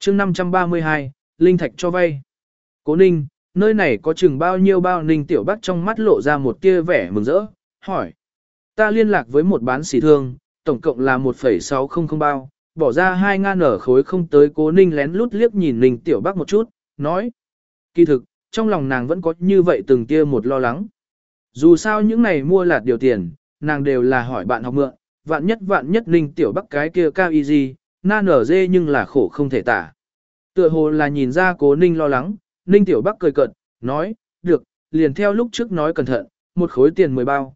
chương 532, linh thạch cho vay. Cố Ninh, nơi này có chừng bao nhiêu bao? Ninh Tiểu Bắc trong mắt lộ ra một tia vẻ mừng rỡ, hỏi. Ta liên lạc với một bán sỉ thương, tổng cộng là 1,600 bao, bỏ ra 2.000 ở khối không tới. Cố Ninh lén lút liếc nhìn Ninh Tiểu Bắc một chút, nói. Kỳ thực, trong lòng nàng vẫn có như vậy từng tia một lo lắng. Dù sao những này mua lạt điều tiền, nàng đều là hỏi bạn học mượn, vạn nhất Ninh Tiểu Bắc cái kia cao y gì, na nở dê nhưng là khổ không thể tả. Tựa hồ là nhìn ra Cố Ninh lo lắng, Ninh Tiểu Bắc cười cợt, nói, được, liền theo lúc trước nói cẩn thận, một khối tiền 10 bao,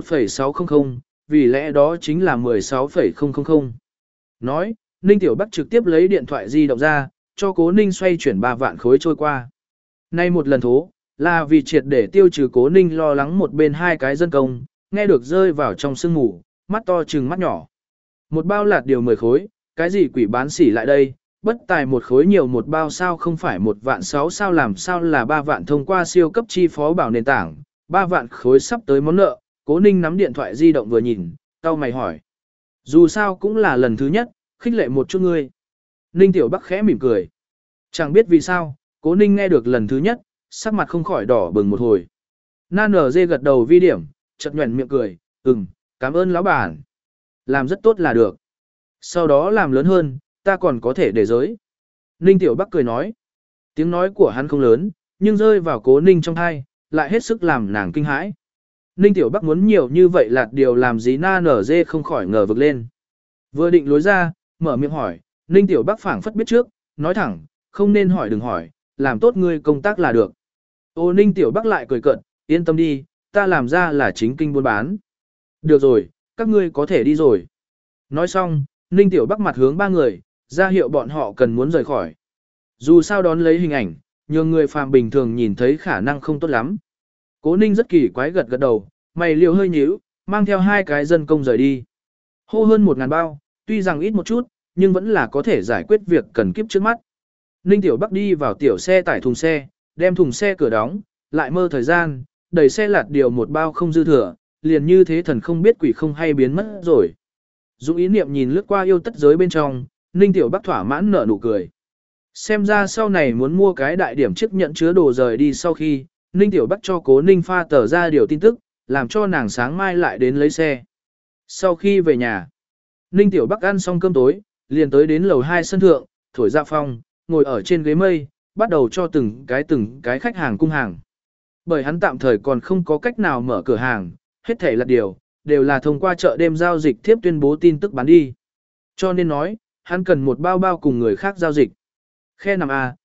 1,600, vì lẽ đó chính là 16,000. Nói, Ninh Tiểu Bắc trực tiếp lấy điện thoại di động ra, cho Cố Ninh xoay chuyển 3 vạn khối trôi qua. Nay một lần thố, là vì triệt để tiêu trừ Cố Ninh lo lắng một bên hai cái dân công, nghe được rơi vào trong sương ngủ, mắt to trừng mắt nhỏ. Một bao lạt điều 10 khối, cái gì quỷ bán sỉ lại đây, bất tài một khối nhiều một bao sao không phải 1.600.000 sao, làm sao là 3 vạn thông qua siêu cấp chi phó bảo nền tảng, 3 vạn khối sắp tới món nợ. Cố Ninh nắm điện thoại di động vừa nhìn, cau mày hỏi. Dù sao cũng là lần thứ nhất, khích lệ một chút ngươi. Ninh Tiểu Bắc khẽ mỉm cười. Chẳng biết vì sao, Cố Ninh nghe được lần thứ nhất, sắc mặt không khỏi đỏ bừng một hồi. Na nở dê gật đầu vi điểm, chợt nhuẩn miệng cười, cảm ơn lão bản. Làm rất tốt là được. Sau đó làm lớn hơn, ta còn có thể để giới. Ninh Tiểu Bắc cười nói. Tiếng nói của hắn không lớn, nhưng rơi vào Cố Ninh trong tai, lại hết sức làm nàng kinh hãi. Ninh Tiểu Bắc muốn nhiều như vậy lạt điều làm gì? Na nở dê không khỏi ngờ vực lên. Vừa định lối ra, mở miệng hỏi, Ninh Tiểu Bắc phảng phất biết trước, nói thẳng, không nên hỏi đừng hỏi, làm tốt ngươi công tác là được. Ô Ninh Tiểu Bắc lại cười cợt, yên tâm đi, ta làm ra là chính kinh buôn bán. Được rồi, các ngươi có thể đi rồi. Nói xong, Ninh Tiểu Bắc mặt hướng ba người, ra hiệu bọn họ cần muốn rời khỏi. Dù sao đón lấy hình ảnh, nhường người phàm bình thường nhìn thấy khả năng không tốt lắm. Cố Ninh rất kỳ quái gật đầu, mày liều hơi nhíu, mang theo hai cái dân công rời đi. Hô hơn 1.000 bao, tuy rằng ít một chút, nhưng vẫn là có thể giải quyết việc cần kiếp trước mắt. Ninh Tiểu Bắc đi vào tiểu xe tải thùng xe, đem thùng xe cửa đóng, lại mơ thời gian, đẩy xe lạt điều một bao không dư thừa, liền như thế thần không biết quỷ không hay biến mất rồi. Dũng ý niệm nhìn lướt qua yêu tất giới bên trong, Ninh Tiểu Bắc thỏa mãn nở nụ cười. Xem ra sau này muốn mua cái đại điểm chiếc nhận chứa đồ rời đi. Sau khi, Ninh Tiểu Bắc cho Cố Ninh pha tờ ra điều tin tức, làm cho nàng sáng mai lại đến lấy xe. Sau khi về nhà, Ninh Tiểu Bắc ăn xong cơm tối, liền tới đến lầu 2 sân thượng, thổi ra phong, ngồi ở trên ghế mây, bắt đầu cho từng cái khách hàng cung hàng. Bởi hắn tạm thời còn không có cách nào mở cửa hàng, hết thảy là đều là thông qua chợ đêm giao dịch thiếp tuyên bố tin tức bán đi. Cho nên nói, hắn cần một bao bao cùng người khác giao dịch. Khe nằm A,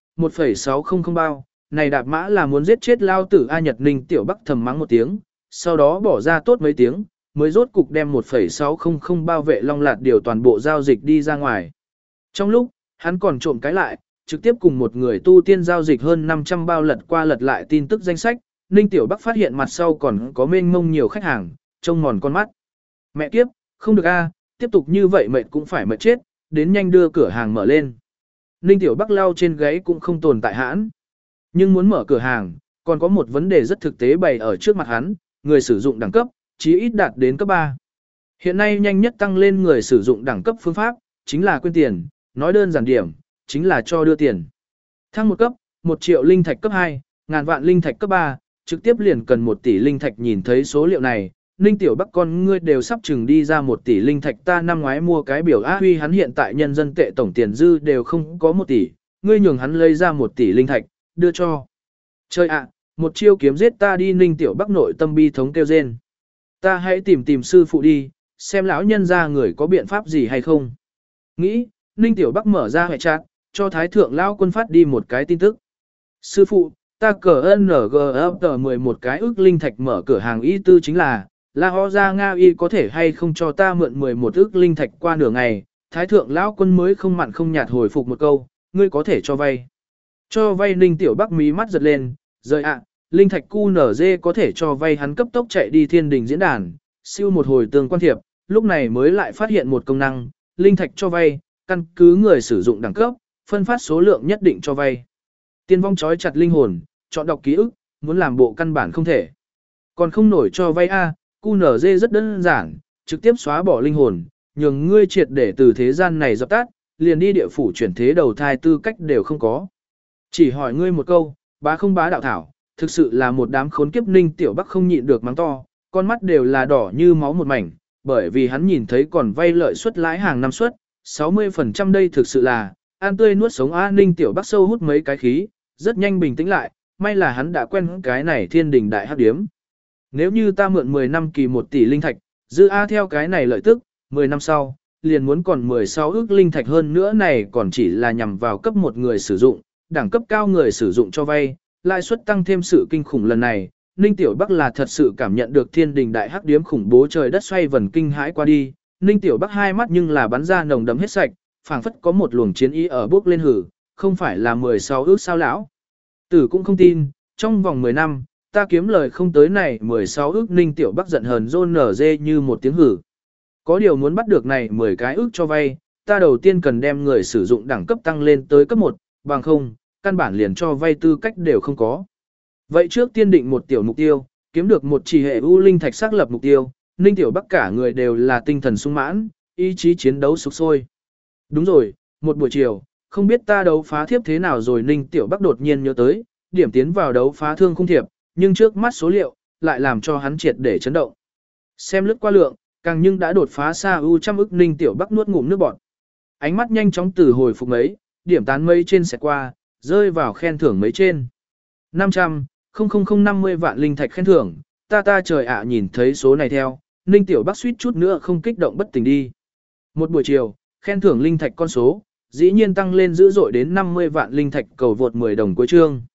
1,600 bao, này đạp mã là muốn giết chết lao tử A. Nhật. Ninh Tiểu Bắc thầm mắng một tiếng, sau đó bỏ ra tốt mấy tiếng, mới rốt cục đem 1,600 bao vệ long lạt điều toàn bộ giao dịch đi ra ngoài. Trong lúc, hắn còn trộm cái lại, trực tiếp cùng một người tu tiên giao dịch hơn 500 bao lật qua lật lại tin tức danh sách, Ninh Tiểu Bắc phát hiện mặt sau còn có mênh mông nhiều khách hàng, trông mòn con mắt. Mẹ kiếp, không được A, tiếp tục như vậy mệt cũng phải mệt chết, đến nhanh đưa cửa hàng mở lên. Ninh Tiểu Bắc lau trên gáy cũng không tồn tại hãn. Nhưng muốn mở cửa hàng, còn có một vấn đề rất thực tế bày ở trước mặt hắn, người sử dụng đẳng cấp, chí ít đạt đến cấp 3. Hiện nay nhanh nhất tăng lên người sử dụng đẳng cấp phương pháp, chính là quyên tiền, nói đơn giản điểm, chính là cho đưa tiền. Thăng một cấp, 1 triệu linh thạch cấp 2, ngàn vạn linh thạch cấp 3, trực tiếp liền cần 1 tỷ linh thạch. Nhìn thấy số liệu này, Ninh Tiểu Bắc con ngươi đều sắp chừng đi ra 1 tỷ linh thạch. Ta năm ngoái mua cái biểu á huy hắn hiện tại nhân dân tệ tổng tiền dư đều không có 1 tỷ, ngươi nhường hắn lấy ra 1 tỷ linh thạch, đưa cho. Chơi ạ, một chiêu kiếm giết ta đi. Ninh Tiểu Bắc nội tâm bi thống kêu rên. Ta hãy tìm sư phụ đi, xem lão nhân ra người có biện pháp gì hay không. Nghĩ, Ninh Tiểu Bắc mở ra hệ chat, cho Thái Thượng Lão Quân phát đi một cái tin tức. Sư phụ, ta cờ NGFT 11 cái ức linh thạch mở cửa hàng y tư chính là, La Ho Gia Nga Y có thể hay không cho ta mượn 11 ức linh thạch qua nửa ngày. Thái Thượng Lão Quân mới không mặn không nhạt hồi phục một câu, ngươi có thể cho vay. Cho vay. Ninh Tiểu Bắc mí mắt giật lên, rời ạ, linh thạch QNZ có thể cho vay. Hắn cấp tốc chạy đi Thiên Đình diễn đàn, siêu một hồi tương quan thiệp, lúc này mới lại phát hiện một công năng, linh thạch cho vay, căn cứ người sử dụng đẳng cấp, phân phát số lượng nhất định cho vay. Tiên vong trói chặt linh hồn, chọn đọc ký ức, muốn làm bộ căn bản không thể. Còn không nổi cho vay A, QNZ rất đơn giản, trực tiếp xóa bỏ linh hồn, nhường ngươi triệt để từ thế gian này dập tắt, liền đi địa phủ chuyển thế đầu thai tư cách đều không có. Chỉ hỏi ngươi một câu, bá không bá đạo thảo, thực sự là một đám khốn kiếp. Ninh Tiểu Bắc không nhịn được mắng to, con mắt đều là đỏ như máu một mảnh, bởi vì hắn nhìn thấy còn vay lợi suất lãi hàng năm suất, 60% đây thực sự là, ăn tươi nuốt sống. Ninh Tiểu Bắc sâu hút mấy cái khí, rất nhanh bình tĩnh lại, may là hắn đã quen cái này thiên đình đại hắc điếm. Nếu như ta mượn 10 năm kỳ 1 tỷ linh thạch, dư theo cái này lợi tức, 10 năm sau, liền muốn còn 16 ức linh thạch, hơn nữa này còn chỉ là nhằm vào cấp một người sử dụng, đẳng cấp cao người sử dụng cho vay, lãi suất tăng thêm sự kinh khủng lần này. Ninh Tiểu Bắc là thật sự cảm nhận được thiên đình đại hắc điếm khủng bố, trời đất xoay vần kinh hãi qua đi. Ninh Tiểu Bắc hai mắt nhưng là bắn ra nồng đấm hết sạch, phảng phất có một luồng chiến ý ở bước lên hử, không phải là 16 ước sao lão? Tử cũng không tin, trong vòng 10 năm, ta kiếm lời không tới này 16 ước. Ninh Tiểu Bắc giận hờn rôn nở dê như một tiếng hử. Có điều muốn bắt được này 10 cái ước cho vay, ta đầu tiên cần đem người sử dụng đẳng cấp tăng lên tới cấp 1, bằng không, căn bản liền cho vay tư cách đều không có. Vậy trước tiên định một tiểu mục tiêu, kiếm được một chỉ hệ u linh thạch xác lập mục tiêu. Ninh Tiểu Bắc cả người đều là tinh thần sung mãn, ý chí chiến đấu sục sôi. Đúng rồi, một buổi chiều, không biết ta đấu phá thiếp thế nào rồi. Ninh Tiểu Bắc đột nhiên nhớ tới, điểm tiến vào đấu phá thương khung thiệp, nhưng trước mắt số liệu, lại làm cho hắn triệt để chấn động. Xem lướt qua lượng, càng nhưng đã đột phá xa u trăm ức. Ninh Tiểu Bắc nuốt ngụm nước bọt. Ánh mắt nhanh chóng từ hồi phục mấy, điểm tán mấy trên xẹt qua, rơi vào khen thưởng mấy trên. 500.050 vạn linh thạch khen thưởng, ta trời ạ. Nhìn thấy số này theo, Ninh Tiểu Bắc suýt chút nữa không kích động bất tỉnh đi. Một buổi chiều, khen thưởng linh thạch con số, dĩ nhiên tăng lên dữ dội đến 50 vạn linh thạch. Cầu vượt 10 đồng cuối chương.